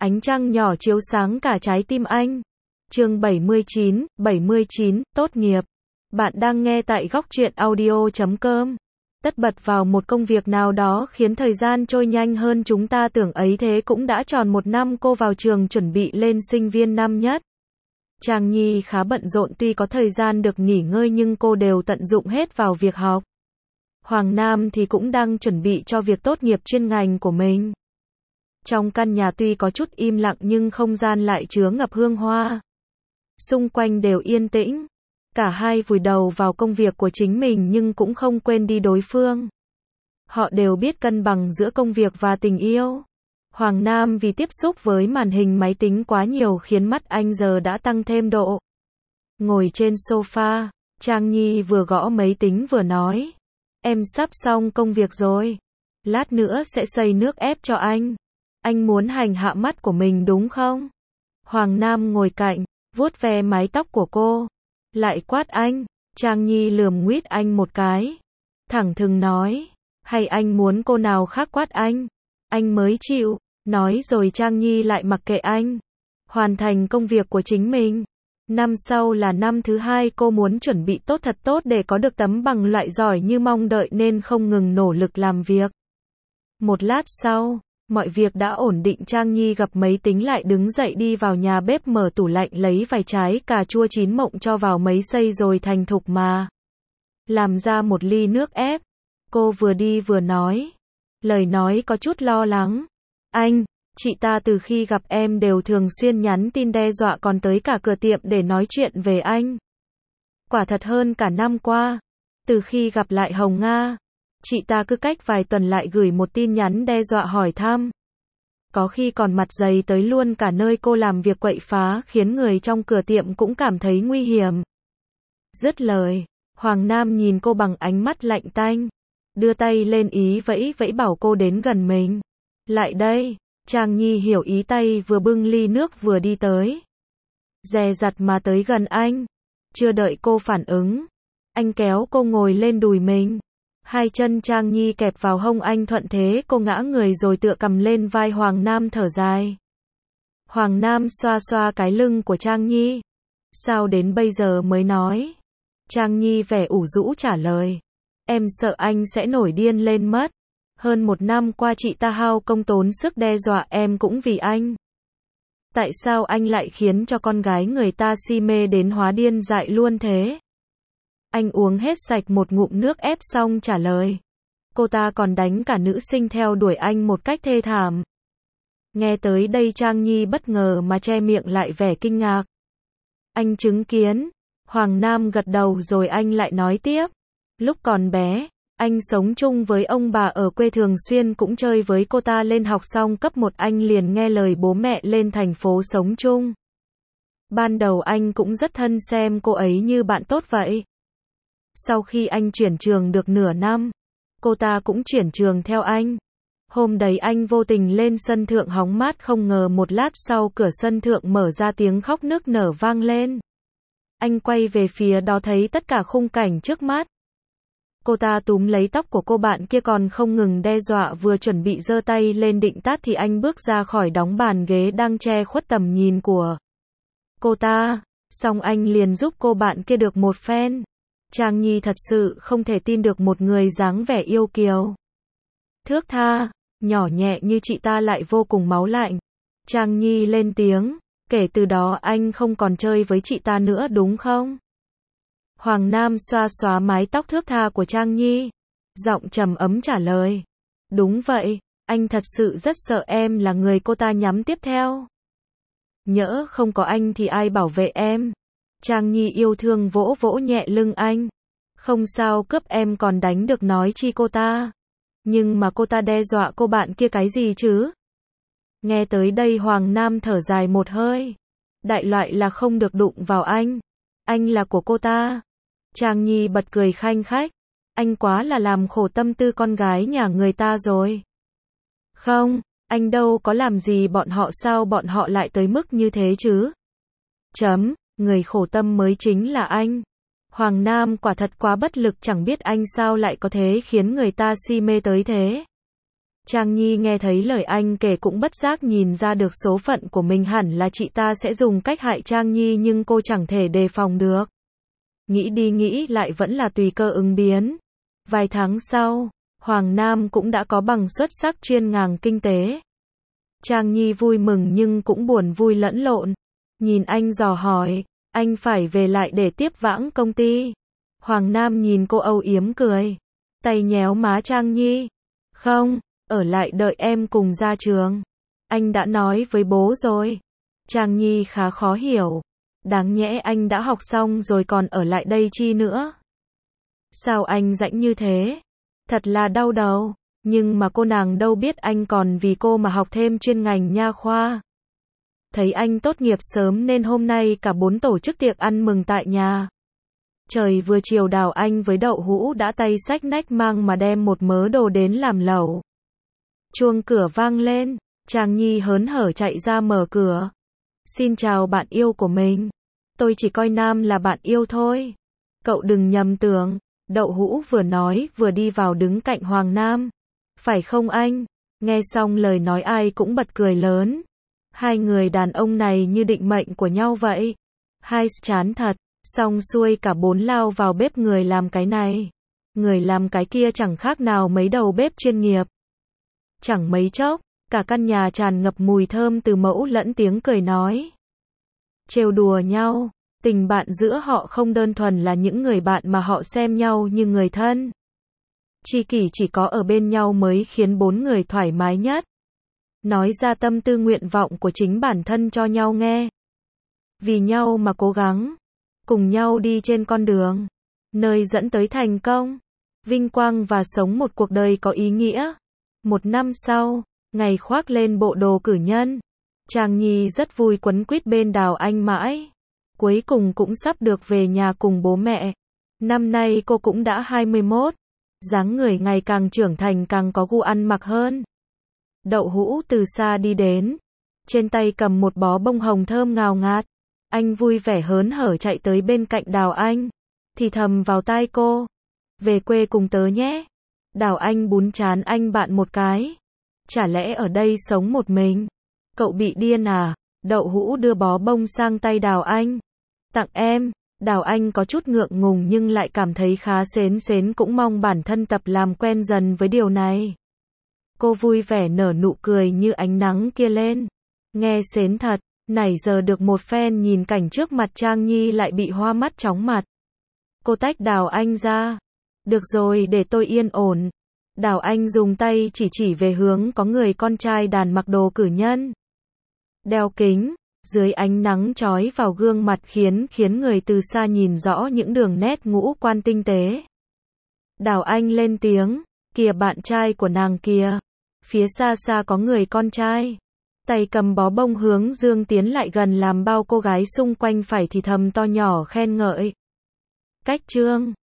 Ánh trăng nhỏ chiếu sáng cả trái tim anh. Chương 79, tốt nghiệp. Bạn đang nghe tại Góc Truyện Audio.com. Tất bật vào một công việc nào đó khiến thời gian trôi nhanh hơn chúng ta tưởng, ấy thế cũng đã tròn một năm cô vào trường chuẩn bị lên sinh viên năm nhất. Trang Nhi khá bận rộn, tuy có thời gian được nghỉ ngơi nhưng cô đều tận dụng hết vào việc học. Hoàng Nam thì cũng đang chuẩn bị cho việc tốt nghiệp chuyên ngành của mình. Trong căn nhà tuy có chút im lặng nhưng không gian lại chứa ngập hương hoa. Xung quanh đều yên tĩnh. Cả hai vùi đầu vào công việc của chính mình nhưng cũng không quên đi đối phương. Họ đều biết cân bằng giữa công việc và tình yêu. Hoàng Nam vì tiếp xúc với màn hình máy tính quá nhiều khiến mắt anh giờ đã tăng thêm độ. Ngồi trên sofa, Trang Nhi vừa gõ máy tính vừa nói. Em sắp xong công việc rồi. Lát nữa sẽ xay nước ép cho anh. Anh muốn hành hạ mắt của mình đúng không? Hoàng Nam ngồi cạnh, vuốt ve mái tóc của cô. Lại quát anh. Trang Nhi lườm nguýt anh một cái. Thẳng thừng nói. Hay anh muốn cô nào khác quát anh? Anh mới chịu. Nói rồi Trang Nhi lại mặc kệ anh. Hoàn thành công việc của chính mình. Năm sau là năm thứ hai, cô muốn chuẩn bị tốt thật tốt để có được tấm bằng loại giỏi như mong đợi nên không ngừng nỗ lực làm việc. Một lát sau, mọi việc đã ổn định, Trang Nhi gập máy tính lại đứng dậy đi vào nhà bếp mở tủ lạnh lấy vài trái cà chua chín mộng cho vào máy xay rồi thành thục mà làm ra một ly nước ép. Cô vừa đi vừa nói. Lời nói có chút lo lắng. Anh, chị ta từ khi gặp em đều thường xuyên nhắn tin đe dọa, còn tới cả cửa tiệm để nói chuyện về anh. Quả thật hơn cả năm qua, từ khi gặp lại Hồng Nga, chị ta cứ cách vài tuần lại gửi một tin nhắn đe dọa hỏi thăm. Có khi còn mặt dày tới luôn cả nơi cô làm việc, quậy phá khiến người trong cửa tiệm cũng cảm thấy nguy hiểm. Dứt lời, Hoàng Nam nhìn cô bằng ánh mắt lạnh tanh, đưa tay lên ý vẫy vẫy bảo cô đến gần mình. Lại đây. Trang Nhi hiểu ý, tay vừa bưng ly nước vừa đi tới. Dè dặt mà tới gần anh. Chưa đợi cô phản ứng, anh kéo cô ngồi lên đùi mình. Hai chân Trang Nhi kẹp vào hông anh, thuận thế cô ngã người rồi tựa cằm lên vai Hoàng Nam thở dài. Hoàng Nam xoa xoa cái lưng của Trang Nhi. Sao đến bây giờ mới nói? Trang Nhi vẻ ủ rũ trả lời. Em sợ anh sẽ nổi điên lên mất. Hơn một năm qua chị ta hao công tốn sức đe dọa em cũng vì anh. Tại sao anh lại khiến cho con gái người ta si mê đến hóa điên dại luôn thế? Anh uống hết sạch một ngụm nước ép xong trả lời. Cô ta còn đánh cả nữ sinh theo đuổi anh một cách thê thảm. Nghe tới đây Trang Nhi bất ngờ mà che miệng lại vẻ kinh ngạc. Anh chứng kiến. Hoàng Nam gật đầu rồi anh lại nói tiếp. Lúc còn bé, anh sống chung với ông bà ở quê, thường xuyên cũng chơi với cô ta, lên học xong cấp 1 anh liền nghe lời bố mẹ lên thành phố sống chung. Ban đầu anh cũng rất thân xem cô ấy như bạn tốt vậy. Sau khi anh chuyển trường được nửa năm, cô ta cũng chuyển trường theo anh. Hôm đấy anh vô tình lên sân thượng hóng mát, không ngờ một lát sau cửa sân thượng mở ra, tiếng khóc nức nở vang lên. Anh quay về phía đó thấy tất cả khung cảnh trước mắt. Cô ta túm lấy tóc của cô bạn kia còn không ngừng đe dọa, vừa chuẩn bị giơ tay lên định tát thì anh bước ra khỏi đóng bàn ghế đang che khuất tầm nhìn của cô ta. Xong anh liền giúp cô bạn kia được một phen. Trang Nhi thật sự không thể tin được một người dáng vẻ yêu kiều, thước tha, nhỏ nhẹ như chị ta lại vô cùng máu lạnh. Trang Nhi lên tiếng. Kể từ đó anh không còn chơi với chị ta nữa đúng không? Hoàng Nam xoa xóa mái tóc thướt tha của Trang Nhi. Giọng trầm ấm trả lời. Đúng vậy, anh thật sự rất sợ em là người cô ta nhắm tiếp theo. Nhỡ không có anh thì ai bảo vệ em? Trang Nhi yêu thương vỗ vỗ nhẹ lưng anh. Không sao, cướp em còn đánh được nói chi cô ta. Nhưng mà cô ta đe dọa cô bạn kia cái gì chứ? Nghe tới đây Hoàng Nam thở dài một hơi. Đại loại là không được đụng vào anh. Anh là của cô ta. Trang Nhi bật cười khanh khách. Anh quá là làm khổ tâm tư con gái nhà người ta rồi. Không, anh đâu có làm gì bọn họ, sao bọn họ lại tới mức như thế chứ? Người khổ tâm mới chính là anh. Hoàng Nam quả thật quá bất lực, chẳng biết anh sao lại có thể khiến người ta si mê tới thế. Trang Nhi nghe thấy lời anh kể cũng bất giác nhìn ra được số phận của mình hẳn là chị ta sẽ dùng cách hại Trang Nhi nhưng cô chẳng thể đề phòng được. Nghĩ đi nghĩ lại vẫn là tùy cơ ứng biến. Vài tháng sau, Hoàng Nam cũng đã có bằng xuất sắc chuyên ngành kinh tế. Trang Nhi vui mừng nhưng cũng buồn vui lẫn lộn. Nhìn anh dò hỏi, anh phải về lại để tiếp vãng công ty. Hoàng Nam nhìn cô âu yếm cười. Tay nhéo má Trang Nhi. Không, ở lại đợi em cùng ra trường. Anh đã nói với bố rồi. Trang Nhi khá khó hiểu. Đáng nhẽ anh đã học xong rồi còn ở lại đây chi nữa. Sao anh rảnh như thế? Thật là đau đầu. Nhưng mà cô nàng đâu biết anh còn vì cô mà học thêm chuyên ngành nha khoa. Thấy anh tốt nghiệp sớm nên hôm nay cả 4 tổ chức tiệc ăn mừng tại nhà. Trời vừa chiều Đào Anh với Đậu Hũ đã tay xách nách mang mà đem một mớ đồ đến làm lẩu. Chuông cửa vang lên, Trang Nhi hớn hở chạy ra mở cửa. Xin chào bạn yêu của mình. Tôi chỉ coi Nam là bạn yêu thôi. Cậu đừng nhầm tưởng. Đậu Hũ vừa nói vừa đi vào đứng cạnh Hoàng Nam. Phải không anh? Nghe xong lời nói ai cũng bật cười lớn. Hai người đàn ông này như định mệnh của nhau vậy. Hai chán thật. Xong xuôi cả 4 lao vào bếp, người làm cái này, người làm cái kia chẳng khác nào mấy đầu bếp chuyên nghiệp. Chẳng mấy chốc, cả căn nhà tràn ngập mùi thơm từ mẫu lẫn tiếng cười nói. Trêu đùa nhau, tình bạn giữa họ không đơn thuần là những người bạn mà họ xem nhau như người thân. Tri kỷ chỉ có ở bên nhau mới khiến 4 người thoải mái nhất. Nói ra tâm tư nguyện vọng của chính bản thân cho nhau nghe. Vì nhau mà cố gắng. Cùng nhau đi trên con đường, nơi dẫn tới thành công, vinh quang và sống một cuộc đời có ý nghĩa. 1 năm sau, ngày khoác lên bộ đồ cử nhân, Trang Nhi rất vui quấn quýt bên Đào Anh mãi. Cuối cùng cũng sắp được về nhà cùng bố mẹ. Năm nay cô cũng đã 21, dáng người ngày càng trưởng thành càng có gu ăn mặc hơn. Đậu Hũ từ xa đi đến, trên tay cầm một bó bông hồng thơm ngào ngạt. Anh vui vẻ hớn hở chạy tới bên cạnh Đào Anh, thì thầm vào tai cô. Về quê cùng tớ nhé. Đào Anh bún chán anh bạn một cái. Chả lẽ ở đây sống một mình? Cậu bị điên à? Đậu Hũ đưa bó bông sang tay Đào Anh. Tặng em. Đào Anh có chút ngượng ngùng nhưng lại cảm thấy khá sến sến, cũng mong bản thân tập làm quen dần với điều này. Cô vui vẻ nở nụ cười như ánh nắng kia lên. Nghe sến thật. Nãy giờ được một phen nhìn cảnh trước mặt Trang Nhi lại bị hoa mắt chóng mặt. Cô tách Đào Anh ra. Được rồi, để tôi yên ổn. Đào Anh dùng tay chỉ về hướng có người con trai đàn mặc đồ cử nhân. Đeo kính, dưới ánh nắng chói vào gương mặt khiến người từ xa nhìn rõ những đường nét ngũ quan tinh tế. Đào Anh lên tiếng, kìa bạn trai của nàng kìa. Phía xa xa có người con trai. Tay cầm bó bông hướng dương tiến lại gần làm bao cô gái xung quanh phải thì thầm to nhỏ khen ngợi. Cách chương